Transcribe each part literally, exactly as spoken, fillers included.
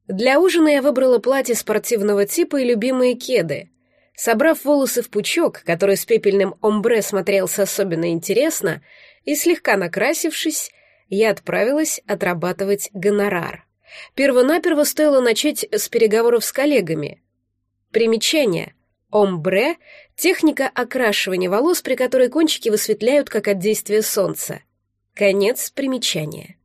Для ужина я выбрала платье спортивного типа и любимые кеды. Собрав волосы в пучок, который с пепельным омбре смотрелся особенно интересно, и слегка накрасившись, я отправилась отрабатывать гонорар. Первонаперво стоило начать с переговоров с коллегами. Примечание. Омбре — техника окрашивания волос, при которой кончики высветляют как от действия солнца. Конец примечания.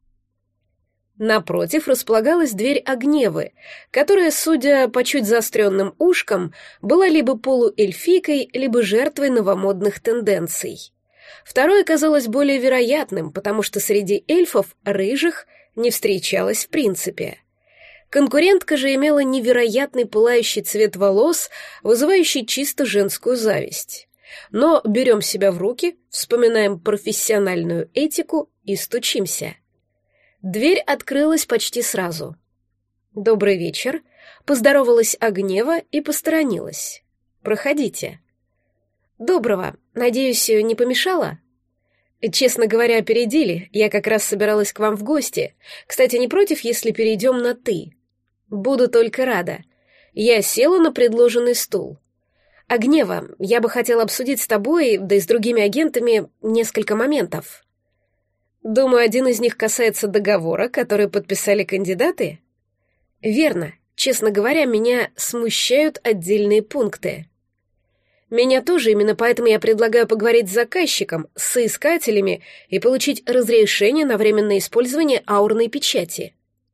Напротив располагалась дверь Огневы, которая, судя по чуть заостренным ушкам, была либо полуэльфийкой, либо жертвой новомодных тенденций. Второе казалось более вероятным, потому что среди эльфов рыжих не встречалось в принципе. Конкурентка же имела невероятный пылающий цвет волос, вызывающий чисто женскую зависть. Но берем себя в руки, вспоминаем профессиональную этику и стучимся. Дверь открылась почти сразу. «Добрый вечер», — поздоровалась Огнева и посторонилась. «Проходите». «Доброго. Надеюсь, не помешала?» «Честно говоря, опередили. Я как раз собиралась к вам в гости. Кстати, не против, если перейдем на «ты»?» «Буду только рада». Я села на предложенный стул. «Огнева, я бы хотела обсудить с тобой, да и с другими агентами, несколько моментов». «Думаю, один из них касается договора, который подписали кандидаты?» «Верно. Честно говоря, меня смущают отдельные пункты». «Меня тоже, именно поэтому я предлагаю поговорить с заказчиком, с соискателями и получить разрешение на временное использование аурной печати».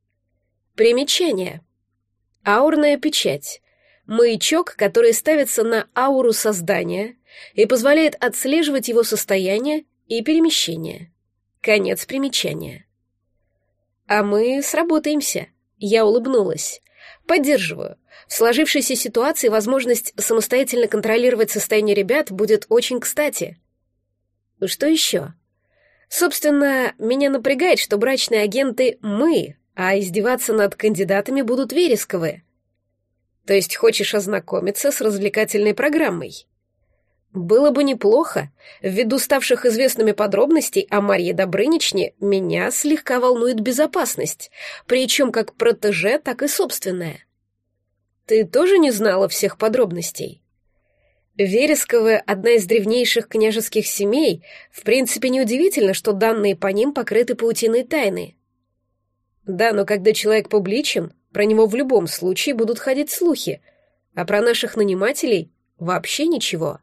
Примечание. Аурная печать. Маячок, который ставится на ауру создания и позволяет отслеживать его состояние и перемещение. Конец примечания. А мы сработаемся. Я улыбнулась. Поддерживаю. В сложившейся ситуации возможность самостоятельно контролировать состояние ребят будет очень кстати. Что еще? Собственно, меня напрягает, что брачные агенты мы, а издеваться над кандидатами будут Вересковы. То есть хочешь ознакомиться с развлекательной программой? Было бы неплохо. Ввиду ставших известными подробностей о Марье Добрыничне меня слегка волнует безопасность, причем как протеже, так и собственная. Ты тоже не знала всех подробностей? Вересковы — одна из древнейших княжеских семей, в принципе, неудивительно, что данные по ним покрыты паутиной тайны. Да, но когда человек публичен, про него в любом случае будут ходить слухи, а про наших нанимателей вообще ничего.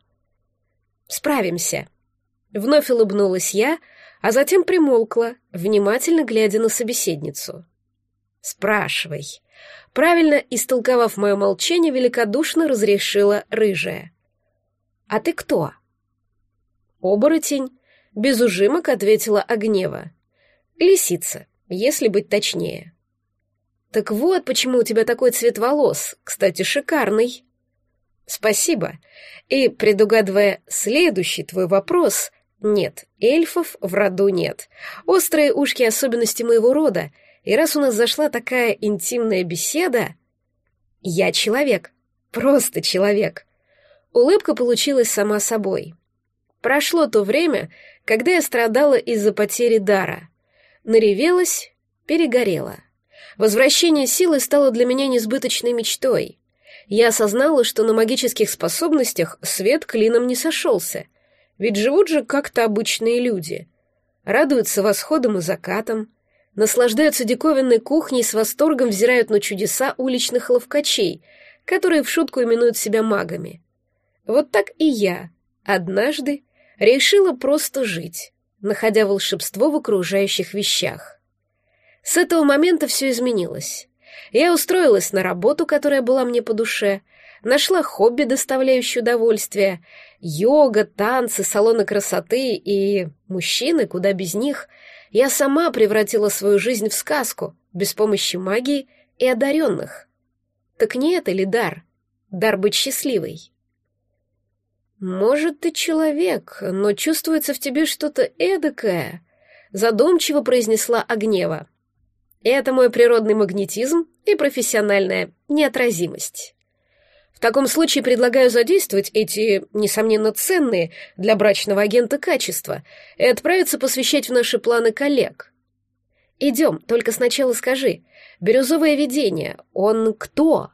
Справимся. Вновь улыбнулась я, а затем примолкла, внимательно глядя на собеседницу. Спрашивай. Правильно истолковав мое молчание, великодушно разрешила рыжая. А ты кто? Оборотень, без ужимок ответила Огнева. Лисица, если быть точнее. Так вот, почему у тебя такой цвет волос, кстати, шикарный. Спасибо. И, предугадывая следующий твой вопрос, нет, эльфов в роду нет. Острые ушки — особенности моего рода, и раз у нас зашла такая интимная беседа... Я человек, просто человек. Улыбка получилась сама собой. Прошло то время, когда я страдала из-за потери дара. Наревелась, перегорела. Возвращение силы стало для меня несбыточной мечтой. Я осознала, что на магических способностях свет клином не сошелся, ведь живут же как-то обычные люди. Радуются восходам и закатам, наслаждаются диковинной кухней, с восторгом взирают на чудеса уличных ловкачей, которые в шутку именуют себя магами. Вот так и я однажды решила просто жить, находя волшебство в окружающих вещах. С этого момента все изменилось. Я устроилась на работу, которая была мне по душе, нашла хобби, доставляющее удовольствие, йога, танцы, салоны красоты и мужчины, куда без них. Я сама превратила свою жизнь в сказку, без помощи магии и одаренных. Так не это ли дар? Дар быть счастливой? Может, ты человек, но чувствуется в тебе что-то эдакое, задумчиво произнесла Огнева. Это мой природный магнетизм и профессиональная неотразимость. В таком случае предлагаю задействовать эти, несомненно, ценные для брачного агента качества и отправиться посвящать в наши планы коллег. Идем, только сначала скажи, бирюзовое видение, он кто?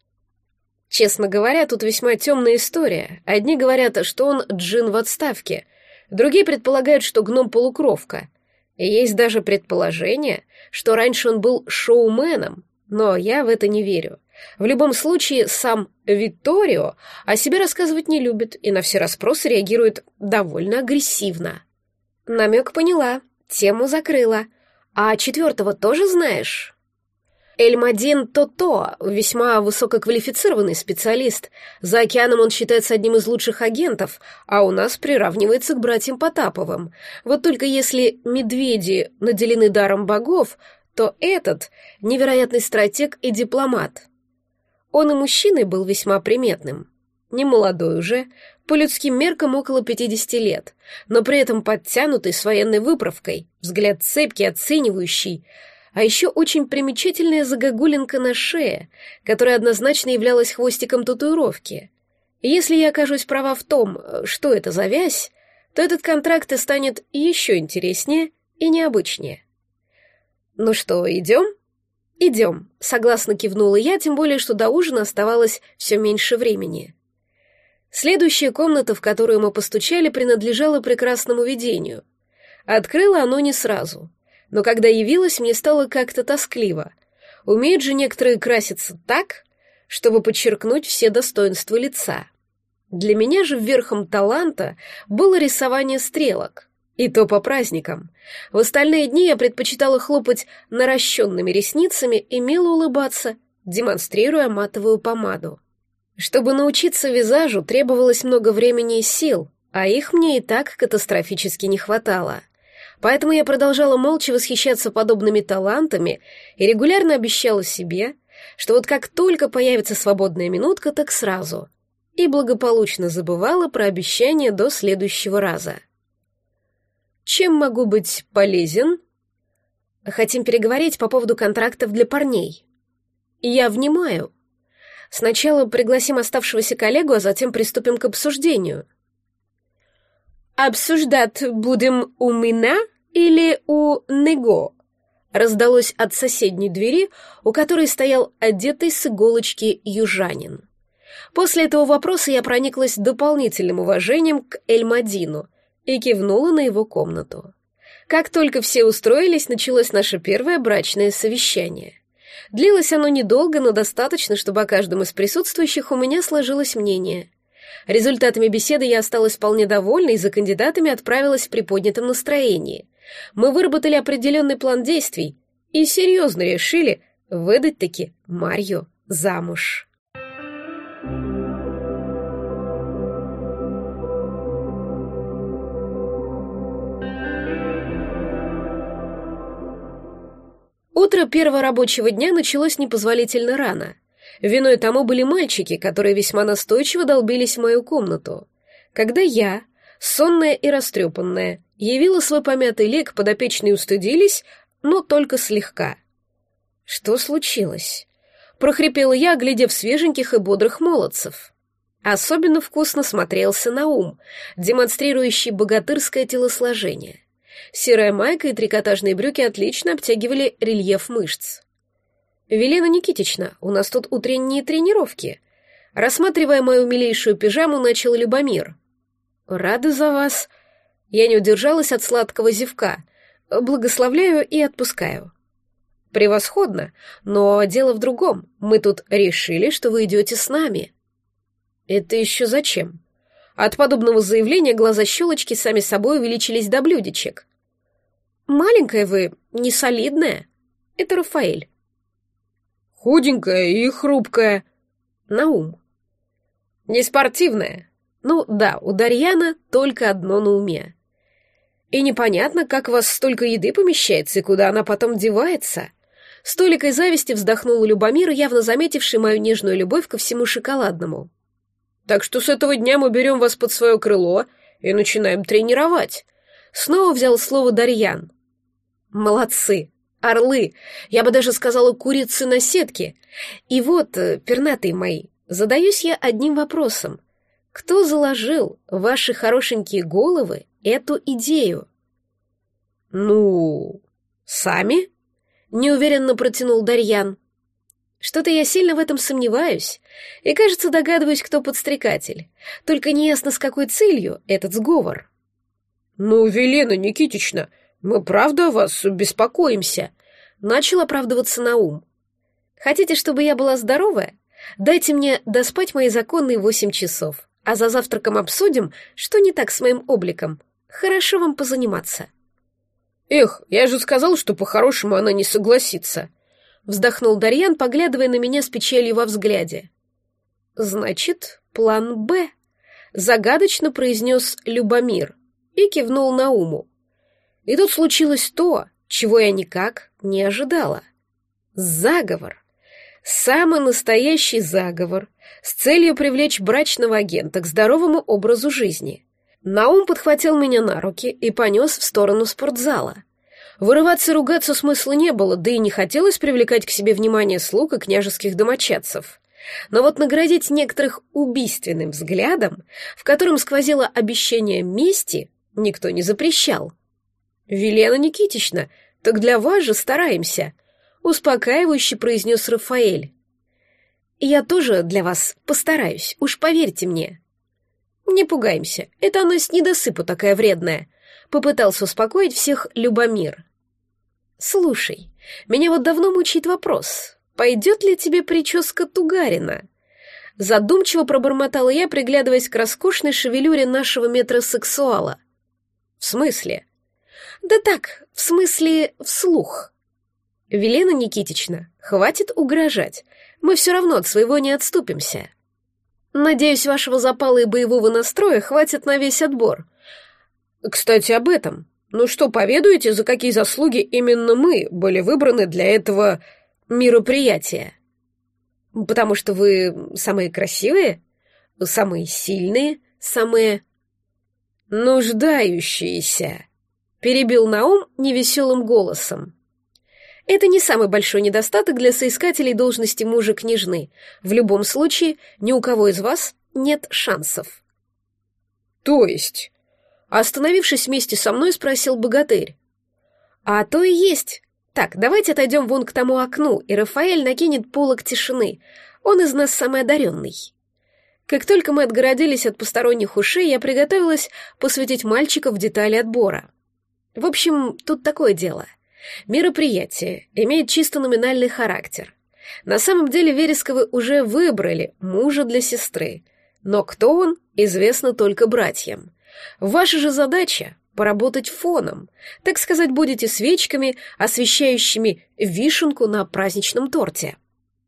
Честно говоря, тут весьма темная история. Одни говорят, что он джин в отставке, другие предполагают, что гном-полукровка. И есть даже предположение, что раньше он был шоуменом, но я в это не верю. В любом случае, сам Витторио о себе рассказывать не любит и на все расспросы реагирует довольно агрессивно. Намек поняла, тему закрыла. А четвертого тоже знаешь? Эльмадин То-То, весьма высококвалифицированный специалист. За океаном он считается одним из лучших агентов, а у нас приравнивается к братьям Потаповым. Вот только если медведи наделены даром богов, то этот — невероятный стратег и дипломат. Он и мужчиной был весьма приметным. Не молодой уже, по людским меркам около пятидесяти лет, но при этом подтянутый с военной выправкой, взгляд цепкий, оценивающий, а еще очень примечательная загогулинка на шее, которая однозначно являлась хвостиком татуировки. И если я окажусь права в том, что это за вязь, то этот контракт и станет еще интереснее и необычнее. «Ну что, идем?» «Идем», — согласно кивнула я, тем более, что до ужина оставалось все меньше времени. Следующая комната, в которую мы постучали, принадлежала прекрасному видению. Открыла оно не сразу, но когда явилась, мне стало как-то тоскливо. Умеют же некоторые краситься так, чтобы подчеркнуть все достоинства лица. Для меня же верхом таланта было рисование стрелок. И то по праздникам. В остальные дни я предпочитала хлопать наращенными ресницами и мило улыбаться, демонстрируя матовую помаду. Чтобы научиться визажу, требовалось много времени и сил, а их мне и так катастрофически не хватало. Поэтому я продолжала молча восхищаться подобными талантами и регулярно обещала себе, что вот как только появится свободная минутка, так сразу. И благополучно забывала про обещание до следующего раза. Чем могу быть полезен? Хотим переговорить по поводу контрактов для парней. Я внимаю. Сначала пригласим оставшегося коллегу, а затем приступим к обсуждению. Обсуждать будем у меня или у него? Раздалось от соседней двери, у которой стоял одетый с иголочки южанин. После этого вопроса я прониклась дополнительным уважением к Эльмадину и кивнула на его комнату. Как только все устроились, началось наше первое брачное совещание. Длилось оно недолго, но достаточно, чтобы о каждом из присутствующих у меня сложилось мнение. Результатами беседы я осталась вполне довольна и за кандидатами отправилась в приподнятом настроении. Мы выработали определенный план действий и серьезно решили выдать-таки Марью замуж. Утро первого рабочего дня началось непозволительно рано. Виной тому были мальчики, которые весьма настойчиво долбились в мою комнату. Когда я, сонная и растрепанная, явила свой помятый лик, подопечные устыдились, но только слегка. «Что случилось?» — прохрипела я, глядя в свеженьких и бодрых молодцев. Особенно вкусно смотрелся Наум, демонстрирующий богатырское телосложение. Серая майка и трикотажные брюки отлично обтягивали рельеф мышц. «Велена Никитична, у нас тут утренние тренировки». Рассматривая мою милейшую пижаму, начал Любомир. «Рада за вас». Я не удержалась от сладкого зевка. Благословляю и отпускаю. «Превосходно, но дело в другом. Мы тут решили, что вы идете с нами». «Это еще зачем?» От подобного заявления глаза щелочки сами собой увеличились до блюдечек. «Маленькая вы, не солидная. Это Рафаэль». «Худенькая и хрупкая». Наум. «Не спортивная. Ну да, у Дарьяна только одно на уме. И непонятно, как у вас столько еды помещается и куда она потом девается». С толикой зависти вздохнул Любомир, явно заметивший мою нежную любовь ко всему шоколадному. «Так что с этого дня мы берем вас под свое крыло и начинаем тренировать». Снова взял слово Дарьян. «Молодцы, орлы, я бы даже сказала курицы на сетке. И вот, пернатые мои, задаюсь я одним вопросом. Кто заложил в ваши хорошенькие головы эту идею?» «Ну, сами?» — неуверенно протянул Дарьян. «Что-то я сильно в этом сомневаюсь, и, кажется, догадываюсь, кто подстрекатель. Только неясно, с какой целью этот сговор». «Ну, Велена Никитична, мы правда о вас беспокоимся», — начал оправдываться Наум. «Хотите, чтобы я была здоровая? Дайте мне доспать мои законные восемь часов, а за завтраком обсудим, что не так с моим обликом. Хорошо вам позаниматься». «Эх, я же сказал, что по-хорошему она не согласится», — вздохнул Дарьян, поглядывая на меня с печалью во взгляде. «Значит, план «Б», — загадочно произнес Любомир и кивнул Науму. И тут случилось то, чего я никак не ожидала. Заговор. Самый настоящий заговор с целью привлечь брачного агента к здоровому образу жизни. Наум подхватил меня на руки и понес в сторону спортзала. Вырываться и ругаться смысла не было, да и не хотелось привлекать к себе внимание слуг и княжеских домочадцев. Но вот наградить некоторых убийственным взглядом, в котором сквозило обещание мести, никто не запрещал. «Велена Никитична, так для вас же стараемся», — успокаивающе произнес Рафаэль. «Я тоже для вас постараюсь, уж поверьте мне». «Не пугаемся, это она с недосыпу такая вредная», — попытался успокоить всех Любомир. «Слушай, меня вот давно мучает вопрос, пойдет ли тебе прическа Тугарина?» Задумчиво пробормотала я, приглядываясь к роскошной шевелюре нашего метросексуала. «В смысле?» «Да так, в смысле, вслух». «Велена Никитична, хватит угрожать, мы все равно от своего не отступимся». «Надеюсь, вашего запала и боевого настроя хватит на весь отбор». «Кстати, об этом. Ну что, поведаете, за какие заслуги именно мы были выбраны для этого мероприятия?» «Потому что вы самые красивые, самые сильные, самые...» «Нуждающиеся», — перебил Наум невеселым голосом. «Это не самый большой недостаток для соискателей должности мужа княжны. В любом случае, ни у кого из вас нет шансов». «То есть?» — остановившись вместе со мной, спросил богатырь. «А то и есть. Так, давайте отойдем вон к тому окну, и Рафаэль накинет полог тишины. Он из нас самый одаренный». Как только мы отгородились от посторонних ушей, я приготовилась посвятить мальчика в детали отбора. В общем, тут такое дело. Мероприятие имеет чисто номинальный характер. На самом деле Вересковы уже выбрали мужа для сестры, но кто он, известно только братьям. Ваша же задача — поработать фоном, так сказать, будете свечками, освещающими вишенку на праздничном торте.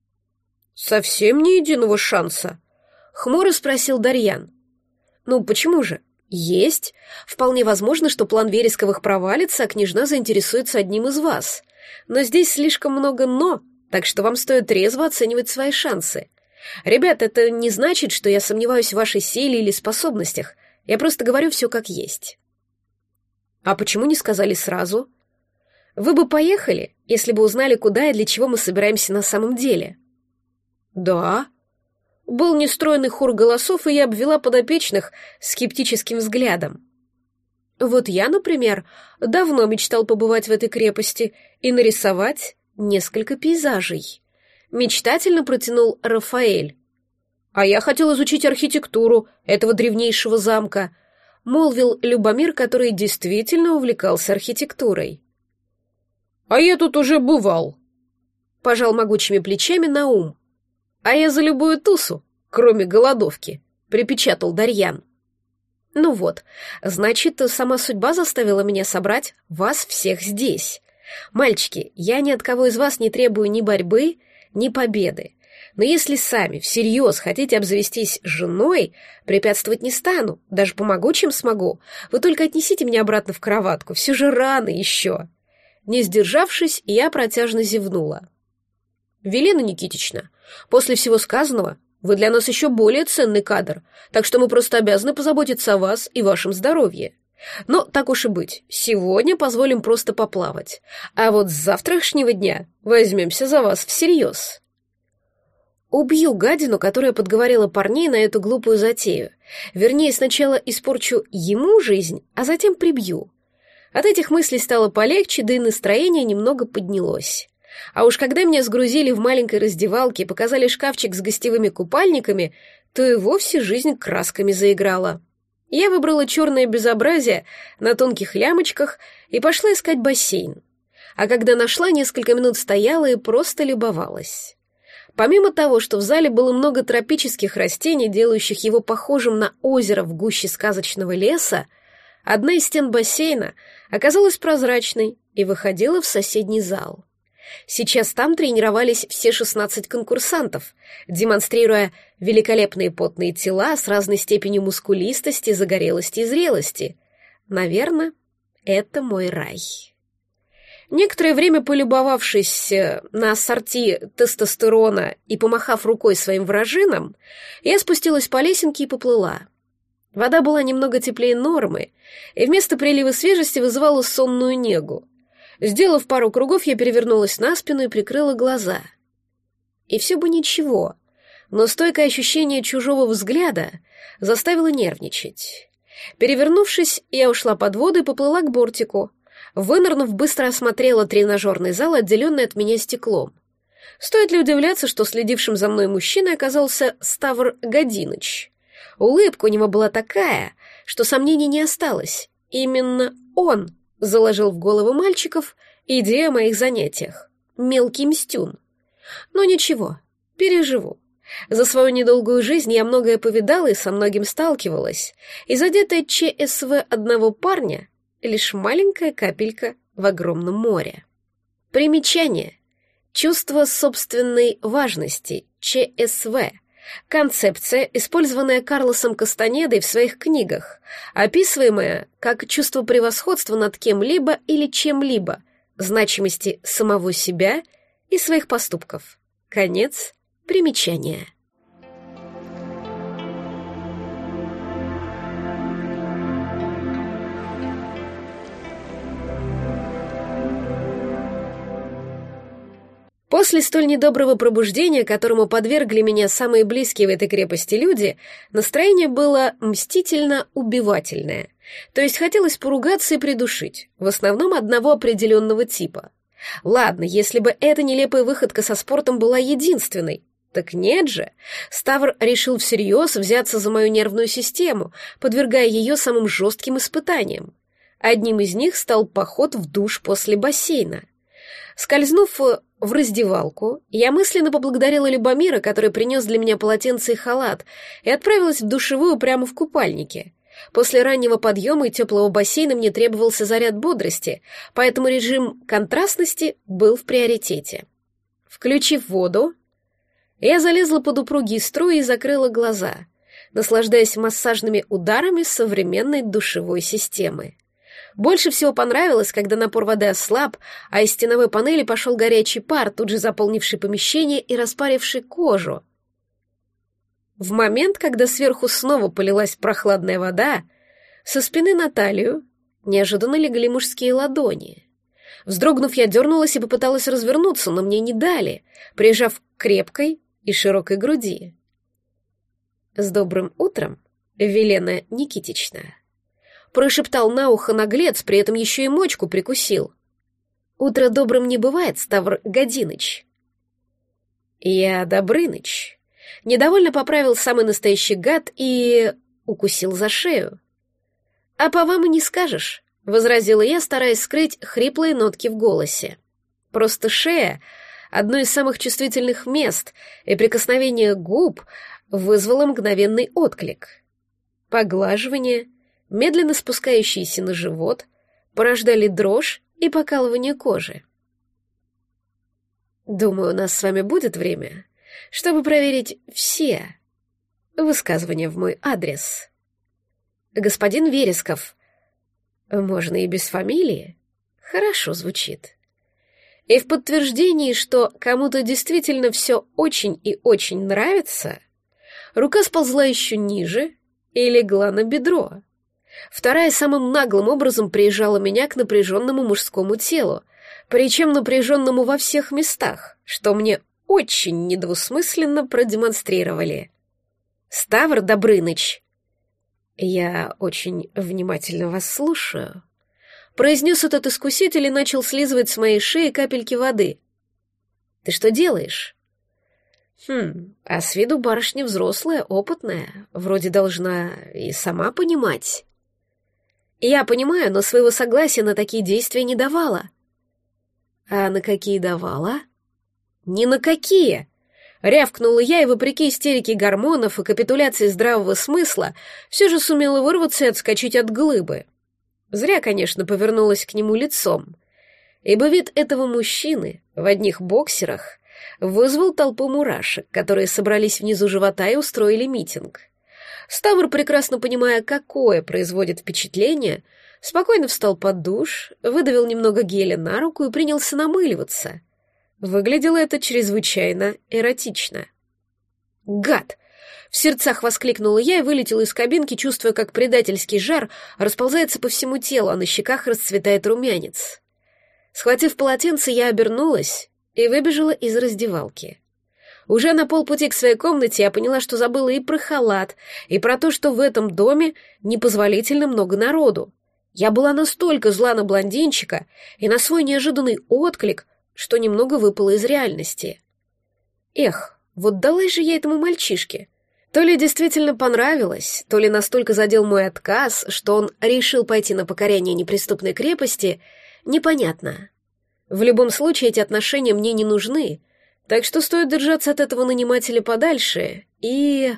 «Совсем ни единого шанса?» — хмуро спросил Дарьян. «Ну, почему же? Есть. Вполне возможно, что план Вересковых провалится, а княжна заинтересуется одним из вас. Но здесь слишком много «но», так что вам стоит трезво оценивать свои шансы. Ребят, это не значит, что я сомневаюсь в вашей силе или способностях. Я просто говорю все как есть». «А почему не сказали сразу?» «Вы бы поехали, если бы узнали, куда и для чего мы собираемся на самом деле». «Да». Был нестройный хор голосов, и я обвела подопечных скептическим взглядом. Вот я, например, давно мечтал побывать в этой крепости и нарисовать несколько пейзажей. Мечтательно протянул Рафаэль. «А я хотел изучить архитектуру этого древнейшего замка», молвил Любомир, который действительно увлекался архитектурой. «А я тут уже бывал», — пожал могучими плечами Наум. «А я за любую тусу, кроме голодовки», — припечатал Дарьян. «Ну вот, значит, сама судьба заставила меня собрать вас всех здесь. Мальчики, я ни от кого из вас не требую ни борьбы, ни победы. Но если сами всерьез хотите обзавестись женой, препятствовать не стану, даже помогу, чем смогу. Вы только отнесите меня обратно в кроватку, все же рано еще». Не сдержавшись, я протяжно зевнула. «Велена Никитична, после всего сказанного вы для нас еще более ценный кадр, так что мы просто обязаны позаботиться о вас и вашем здоровье. Но так уж и быть, сегодня позволим просто поплавать, а вот с завтрашнего дня возьмемся за вас всерьез». Убью гадину, которая подговорила парней на эту глупую затею. Вернее, сначала испорчу ему жизнь, а затем прибью. От этих мыслей стало полегче, да и настроение немного поднялось. А уж когда меня сгрузили в маленькой раздевалке и показали шкафчик с гостевыми купальниками, то и вовсе жизнь красками заиграла. Я выбрала черное безобразие на тонких лямочках и пошла искать бассейн. А когда нашла, несколько минут стояла и просто любовалась. Помимо того, что в зале было много тропических растений, делающих его похожим на озеро в гуще сказочного леса, одна из стен бассейна оказалась прозрачной и выходила в соседний зал. Сейчас там тренировались все шестнадцать конкурсантов, демонстрируя великолепные потные тела с разной степенью мускулистости, загорелости и зрелости. Наверное, это мой рай. Некоторое время полюбовавшись на ассорти тестостерона и помахав рукой своим вражинам, я спустилась по лесенке и поплыла. Вода была немного теплее нормы, и вместо прилива свежести вызывала сонную негу. Сделав пару кругов, я перевернулась на спину и прикрыла глаза. И все бы ничего, но стойкое ощущение чужого взгляда заставило нервничать. Перевернувшись, я ушла под воду и поплыла к бортику. Вынырнув, быстро осмотрела тренажерный зал, отделенный от меня стеклом. Стоит ли удивляться, что следившим за мной мужчиной оказался Ставр Годиныч? Улыбка у него была такая, что сомнений не осталось. Именно он заложил в головы мальчиков идею о моих занятиях. Мелкий мстюн. Но ничего, переживу. За свою недолгую жизнь я многое повидала и со многим сталкивалась, и задетая ЧСВ одного парня — лишь маленькая капелька в огромном море. Примечание. Чувство собственной важности, ЧСВ. Концепция, использованная Карлосом Кастанедой в своих книгах, описываемая как чувство превосходства над кем-либо или чем-либо, значимости самого себя и своих поступков. Конец примечания. После столь недоброго пробуждения, которому подвергли меня самые близкие в этой крепости люди, настроение было мстительно-убивательное. То есть хотелось поругаться и придушить, в основном одного определенного типа. Ладно, если бы эта нелепая выходка со спортом была единственной. Так нет же. Ставр решил всерьез взяться за мою нервную систему, подвергая ее самым жестким испытаниям. Одним из них стал поход в душ после бассейна. Скользнув в раздевалку, я мысленно поблагодарила Любомира, который принес для меня полотенце и халат, и отправилась в душевую прямо в купальнике. После раннего подъема и теплого бассейна мне требовался заряд бодрости, поэтому режим контрастности был в приоритете. Включив воду, я залезла под упругие струи и закрыла глаза, наслаждаясь массажными ударами современной душевой системы. Больше всего понравилось, когда напор воды ослаб, а из стеновой панели пошел горячий пар, тут же заполнивший помещение и распаривший кожу. В момент, когда сверху снова полилась прохладная вода, со спины на талию неожиданно легли мужские ладони. Вздрогнув, я дернулась и попыталась развернуться, но мне не дали, прижав к крепкой и широкой груди. «С добрым утром, Велена Никитична!» Прошептал на ухо наглец, при этом еще и мочку прикусил. «Утро добрым не бывает, Ставр Годиныч». «Я Добрыныч». Недовольно поправил самый настоящий гад и укусил за шею. «А по вам и не скажешь», — возразила я, стараясь скрыть хриплые нотки в голосе. «Просто шея — одно из самых чувствительных мест, и прикосновение губ вызвало мгновенный отклик. Поглаживание, медленно спускающиеся на живот, порождали дрожь и покалывание кожи. Думаю, у нас с вами будет время, чтобы проверить все высказывания в мой адрес. Господин Вересков, можно и без фамилии, хорошо звучит. И в подтверждении, что кому-то действительно все очень и очень нравится, рука сползла еще ниже и легла на бедро. Вторая самым наглым образом прижала меня к напряженному мужскому телу, причем напряженному во всех местах, что мне очень недвусмысленно продемонстрировали. «Ставр Добрыныч!» «Я очень внимательно вас слушаю», — произнес этот искуситель и начал слизывать с моей шеи капельки воды. «Ты что делаешь?» «Хм, а с виду барышня взрослая, опытная, вроде должна и сама понимать». «Я понимаю, но своего согласия на такие действия не давала». «А на какие давала?» «Ни на какие!» Рявкнула я и, вопреки истерике гормонов и капитуляции здравого смысла, все же сумела вырваться и отскочить от глыбы. Зря, конечно, повернулась к нему лицом, ибо вид этого мужчины в одних боксерах вызвал толпу мурашек, которые собрались внизу живота и устроили митинг. Ставр, прекрасно понимая, какое производит впечатление, спокойно встал под душ, выдавил немного геля на руку и принялся намыливаться. Выглядело это чрезвычайно эротично. «Гад!» — в сердцах воскликнула я и вылетела из кабинки, чувствуя, как предательский жар расползается по всему телу, а на щеках расцветает румянец. Схватив полотенце, я обернулась и выбежала из раздевалки. Уже на полпути к своей комнате я поняла, что забыла и про халат, и про то, что в этом доме непозволительно много народу. Я была настолько зла на блондинчика и на свой неожиданный отклик, что немного выпало из реальности. Эх, вот далась же я этому мальчишке. То ли действительно понравилось, то ли настолько задел мой отказ, что он решил пойти на покорение неприступной крепости, непонятно. В любом случае эти отношения мне не нужны, так что стоит держаться от этого нанимателя подальше, и...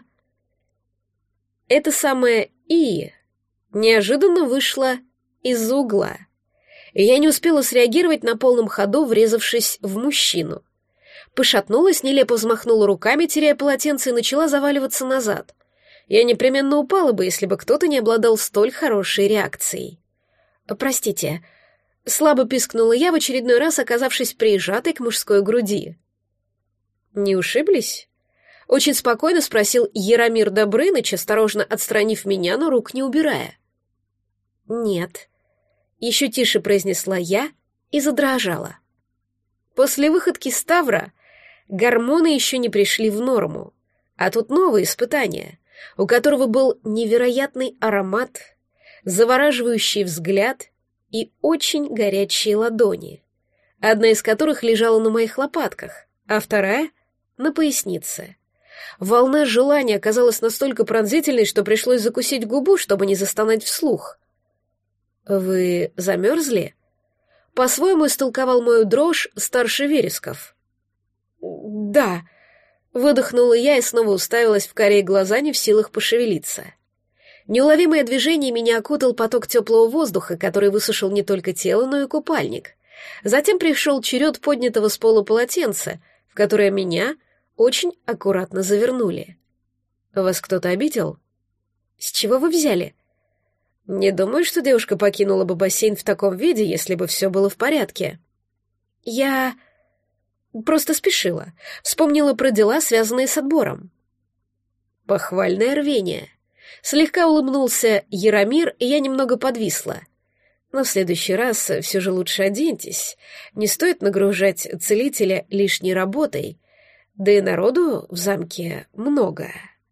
Это самое «и» неожиданно вышло из угла. И я не успела среагировать на полном ходу, врезавшись в мужчину. Пошатнулась, нелепо взмахнула руками, теряя полотенце, и начала заваливаться назад. Я непременно упала бы, если бы кто-то не обладал столь хорошей реакцией. «Простите», — слабо пискнула я, в очередной раз оказавшись прижатой к мужской груди. «Не ушиблись?» — очень спокойно спросил Яромир Добрыныч, осторожно отстранив меня, но рук не убирая. «Нет», — еще тише произнесла я и задрожала. После выходки Ставра гормоны еще не пришли в норму, а тут новое испытание, у которого был невероятный аромат, завораживающий взгляд и очень горячие ладони, одна из которых лежала на моих лопатках, а вторая — на пояснице. Волна желания оказалась настолько пронзительной, что пришлось закусить губу, чтобы не застонать вслух. «Вы замерзли?» По-своему истолковал мою дрожь старший Вересков. «Да», — выдохнула я и снова уставилась в карие глаза, не в силах пошевелиться. Неуловимое движение меня окутал поток теплого воздуха, который высушил не только тело, но и купальник. Затем пришел черед поднятого с пола полотенца, в которое меня очень аккуратно завернули. «Вас кто-то обидел?» «С чего вы взяли?» «Не думаю, что девушка покинула бы бассейн в таком виде, если бы все было в порядке». «Я... просто спешила. Вспомнила про дела, связанные с отбором». Похвальное рвение. Слегка улыбнулся Яромир, и я немного подвисла. «Но в следующий раз все же лучше оденьтесь. Не стоит нагружать целителя лишней работой. Да и народу в замке много».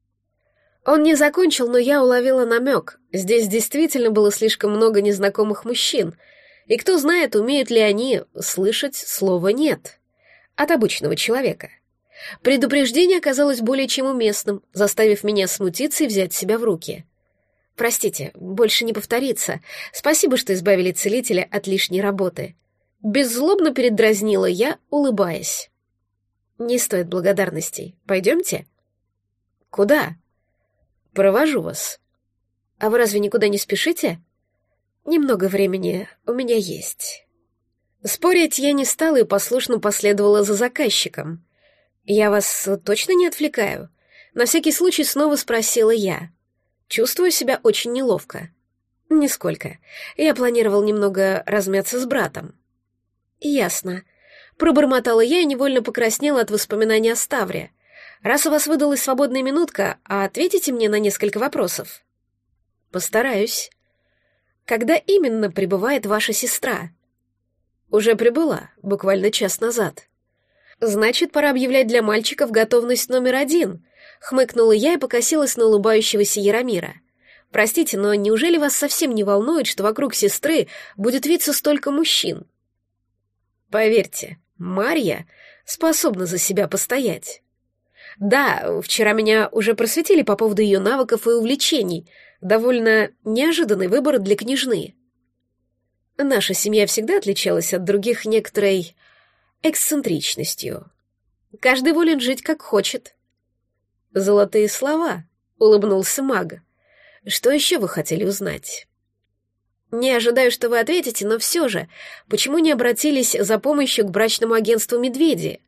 Он не закончил, но я уловила намек. Здесь действительно было слишком много незнакомых мужчин, и кто знает, умеют ли они слышать слово «нет» от обычного человека. Предупреждение оказалось более чем уместным, заставив меня смутиться и взять себя в руки. «Простите, больше не повторится. Спасибо, что избавили целителя от лишней работы». Беззлобно передразнила я, улыбаясь. «Не стоит благодарностей. Пойдемте?» «Куда?» «Провожу вас». «А вы разве никуда не спешите?» «Немного времени у меня есть». Спорить я не стала и послушно последовала за заказчиком. «Я вас точно не отвлекаю?» На всякий случай снова спросила я. Чувствую себя очень неловко. «Нисколько. Я планировал немного размяться с братом». «Ясно». Пробормотала я и невольно покраснела от воспоминаний о Ставре. «Раз у вас выдалась свободная минутка, а ответите мне на несколько вопросов?» «Постараюсь». «Когда именно прибывает ваша сестра?» «Уже прибыла, буквально час назад». «Значит, пора объявлять для мальчиков готовность номер один», — хмыкнула я и покосилась на улыбающегося Яромира. Простите, но неужели вас совсем не волнует, что вокруг сестры будет виться столько мужчин? Поверьте, Марья способна за себя постоять. Да, вчера меня уже просветили по поводу ее навыков и увлечений. Довольно неожиданный выбор для княжны. Наша семья всегда отличалась от других некоторой эксцентричностью. Каждый волен жить как хочет. Золотые слова, улыбнулся маг. Что еще вы хотели узнать? Не ожидаю, что вы ответите, но все же, почему не обратились за помощью к брачному агентству «Медведи»?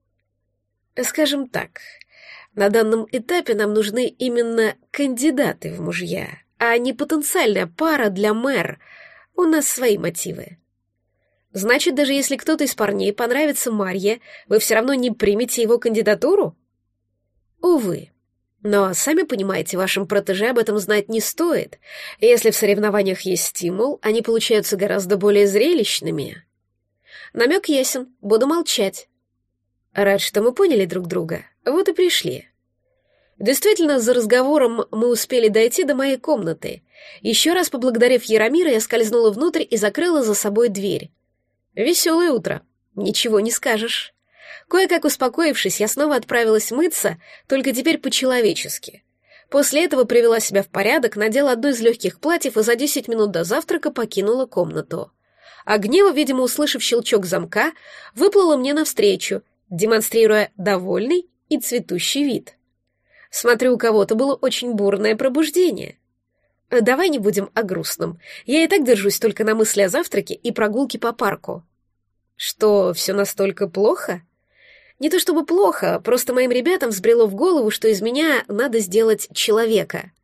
Скажем так, на данном этапе нам нужны именно кандидаты в мужья, а не потенциальная пара для мэр. У нас свои мотивы. Значит, даже если кто-то из парней понравится Марье, вы все равно не примете его кандидатуру? Увы. Но, сами понимаете, вашим протеже об этом знать не стоит. Если в соревнованиях есть стимул, они получаются гораздо более зрелищными. Намек ясен, буду молчать. Рад, что мы поняли друг друга. Вот и пришли. Действительно, за разговором мы успели дойти до моей комнаты. Еще раз поблагодарив Яромира, я скользнула внутрь и закрыла за собой дверь. Веселое утро, ничего не скажешь. Кое-как успокоившись, я снова отправилась мыться, только теперь по-человечески. После этого привела себя в порядок, надела одно из легких платьев и за десять минут до завтрака покинула комнату. А Гнева, видимо, услышав щелчок замка, выплыла мне навстречу, демонстрируя довольный и цветущий вид. Смотрю, у кого-то было очень бурное пробуждение. Давай не будем о грустном. Я и так держусь только на мысли о завтраке и прогулке по парку. Что, все настолько плохо? Не то чтобы плохо, просто моим ребятам взбрело в голову, что из меня надо сделать человека.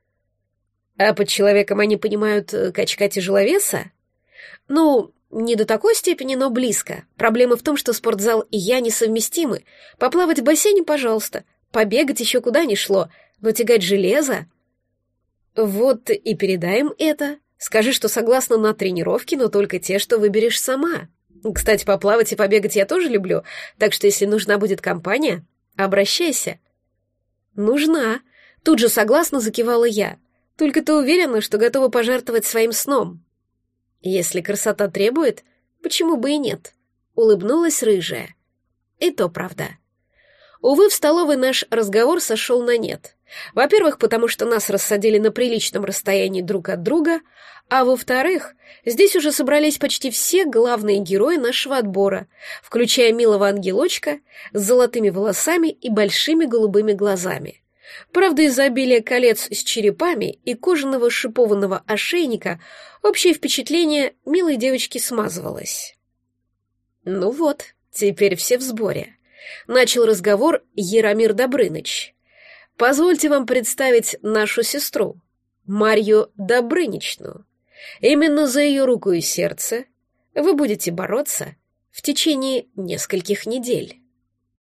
А под человеком они понимают качка тяжеловеса? Ну, не до такой степени, но близко. Проблема в том, что спортзал и я несовместимы. Поплавать в бассейне, пожалуйста. Побегать еще куда ни шло, но тягать железо... Вот и передаем это. Скажи, что согласна на тренировки, но только те, что выберешь сама. Кстати, поплавать и побегать я тоже люблю, так что если нужна будет компания, обращайся. Нужна. Тут же согласно закивала я. Только ты уверена, что готова пожертвовать своим сном? Если красота требует, почему бы и нет? Улыбнулась рыжая. И то правда. Увы, в столовой наш разговор сошел на нет. Во-первых, потому что нас рассадили на приличном расстоянии друг от друга, а во-вторых, здесь уже собрались почти все главные герои нашего отбора, включая милого ангелочка с золотыми волосами и большими голубыми глазами. Правда, из-за обилия колец с черепами и кожаного шипованного ошейника общее впечатление милой девочки смазывалось. Ну вот, теперь все в сборе. Начал разговор Яромир Добрыныч. Позвольте вам представить нашу сестру, Марью Добрыничну. Именно за ее руку и сердце вы будете бороться в течение нескольких недель.